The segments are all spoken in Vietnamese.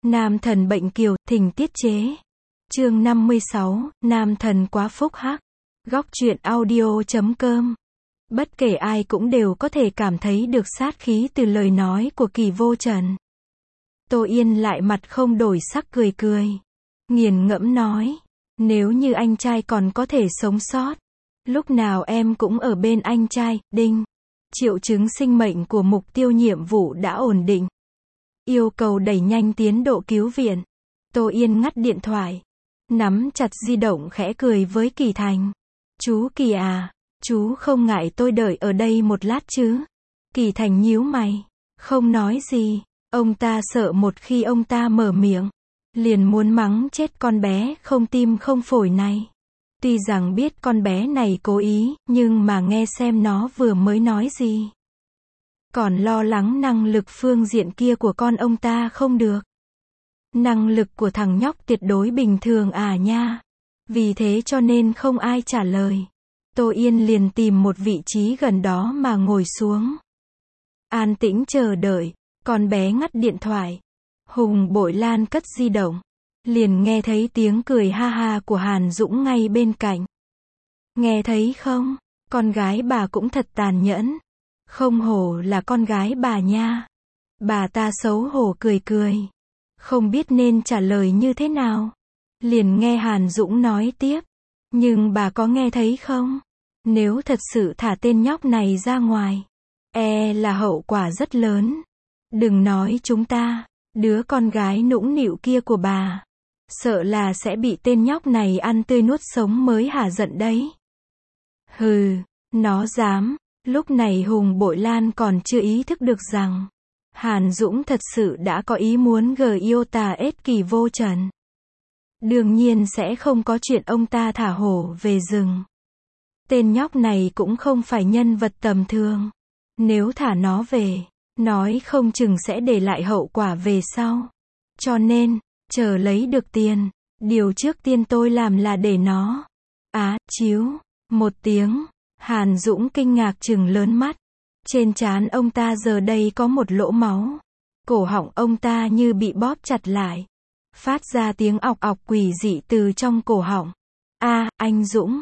Nam thần bệnh kiều, thỉnh tiết chế. Chương 56, Nam thần quá phúc hắc. Góc truyện audio.com. Bất kể ai cũng đều có thể cảm thấy được sát khí từ lời nói của Kỳ Vô Trần. Tô Yên lại mặt không đổi sắc cười cười. Nghiền ngẫm nói, nếu như anh trai còn có thể sống sót, lúc nào em cũng ở bên anh trai. Đinh. Triệu chứng sinh mệnh của mục tiêu nhiệm vụ đã ổn định. Yêu cầu đẩy nhanh tiến độ cứu viện. Tô Yên ngắt điện thoại, nắm chặt di động khẽ cười với Kỳ Thành. Chú Kỳ à, chú không ngại tôi đợi ở đây một lát chứ? Kỳ Thành nhíu mày, không nói gì. Ông ta sợ một khi ông ta mở miệng, liền muốn mắng chết con bé không tim không phổi này. Tuy rằng biết con bé này cố ý, nhưng mà nghe xem nó vừa mới nói gì. Còn lo lắng năng lực phương diện kia của con ông ta không được. Năng lực của thằng nhóc tuyệt đối bình thường à nha. Vì thế cho nên không ai trả lời. Tô Yên liền tìm một vị trí gần đó mà ngồi xuống. An tĩnh chờ đợi, con bé ngắt điện thoại. Hùng Bội Lan cất di động. Liền nghe thấy tiếng cười ha ha của Hàn Dũng ngay bên cạnh. Nghe thấy không? Con gái bà cũng thật tàn nhẫn. Không hổ là con gái bà nha. Bà ta xấu hổ cười cười. Không biết nên trả lời như thế nào. Liền nghe Hàn Dũng nói tiếp. Nhưng bà có nghe thấy không? Nếu thật sự thả tên nhóc này ra ngoài, là hậu quả rất lớn. Đừng nói chúng ta, đứa con gái nũng nịu kia của bà, sợ là sẽ bị tên nhóc này ăn tươi nuốt sống mới hả giận đấy. Hừ, nó dám. Lúc này Hùng Bội Lan còn chưa ý thức được rằng Hàn Dũng thật sự đã có ý muốn Iota Kỳ Vô Trần. Đương nhiên sẽ không có chuyện ông ta thả hổ về rừng. Tên nhóc này cũng không phải nhân vật tầm thường. Nếu thả nó về, nói không chừng sẽ để lại hậu quả về sau. Cho nên, chờ lấy được tiền, điều trước tiên tôi làm là để nó chiếu một tiếng. Hàn Dũng kinh ngạc trừng lớn mắt. Trên trán ông ta giờ đây có một lỗ máu. Cổ họng ông ta như bị bóp chặt lại. Phát ra tiếng ọc ọc quỷ dị từ trong cổ họng. Anh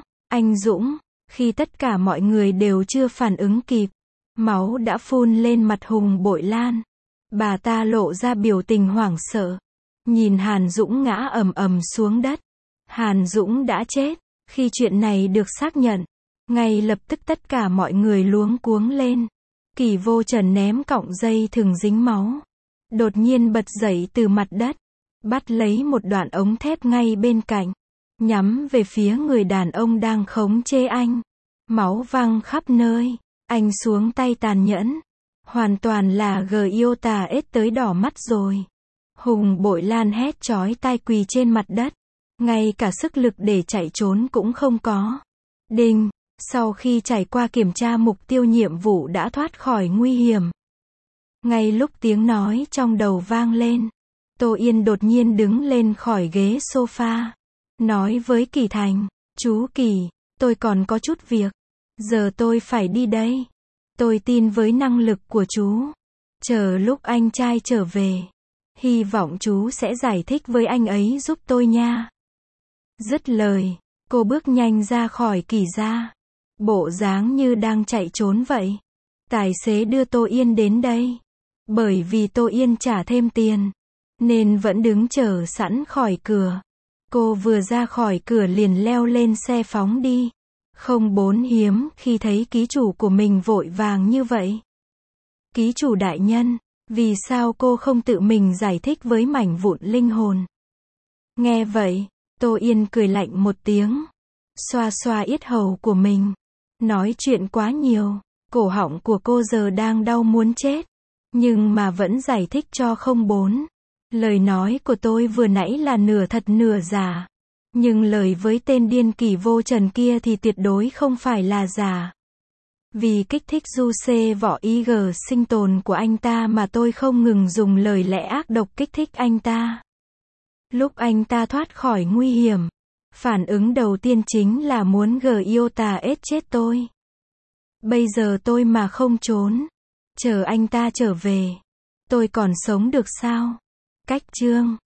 Dũng. Khi tất cả mọi người đều chưa phản ứng kịp, máu đã phun lên mặt Hùng Bội Lan. Bà ta lộ ra biểu tình hoảng sợ. Nhìn Hàn Dũng ngã ầm ầm xuống đất. Hàn Dũng đã chết. Khi chuyện này được xác nhận, ngay lập tức tất cả mọi người luống cuống lên. Kỳ Vô Trần ném cọng dây thừng dính máu. Đột nhiên bật dậy từ mặt đất. Bắt lấy một đoạn ống thép ngay bên cạnh. Nhắm về phía người đàn ông đang khống chế anh. Máu văng khắp nơi. Anh xuống tay tàn nhẫn. Hoàn toàn là Iota tới đỏ mắt rồi. Hùng Bội Lan hét chói tai quỳ trên mặt đất. Ngay cả sức lực để chạy trốn cũng không có. Đinh. Sau khi trải qua kiểm tra mục tiêu nhiệm vụ đã thoát khỏi nguy hiểm. Ngay lúc tiếng nói trong đầu vang lên, Tô Yên đột nhiên đứng lên khỏi ghế sofa. Nói với Kỳ Thành, chú Kỳ, tôi còn có chút việc. Giờ tôi phải đi đây. Tôi tin với năng lực của chú. Chờ lúc anh trai trở về, hy vọng chú sẽ giải thích với anh ấy giúp tôi nha. Dứt lời, cô bước nhanh ra khỏi Kỳ gia. Bộ dáng như đang chạy trốn vậy. Tài xế đưa Tô Yên đến đây. Bởi vì Tô Yên trả thêm tiền, nên vẫn đứng chờ sẵn khỏi cửa. Cô vừa ra khỏi cửa liền leo lên xe phóng đi. Không bốn hiếm khi thấy ký chủ của mình vội vàng như vậy. Ký chủ đại nhân, vì sao cô không tự mình giải thích với mảnh vụn linh hồn? Nghe vậy, Tô Yên cười lạnh một tiếng. Xoa xoa yết hầu của mình. Nói chuyện quá nhiều. Cổ họng của cô giờ đang đau muốn chết. Nhưng mà vẫn giải thích cho không bốn. Lời nói của tôi vừa nãy là nửa thật nửa giả. Nhưng lời với tên điên Kỳ Vô Trần kia thì tuyệt đối không phải là giả. Vì kích thích du xê võ IG sinh tồn của anh ta mà tôi không ngừng dùng lời lẽ ác độc kích thích anh ta. Lúc anh ta thoát khỏi nguy hiểm, phản ứng đầu tiên chính là muốn Iota chết tôi. Bây giờ tôi mà không trốn, chờ anh ta trở về, tôi còn sống được sao? Cách chương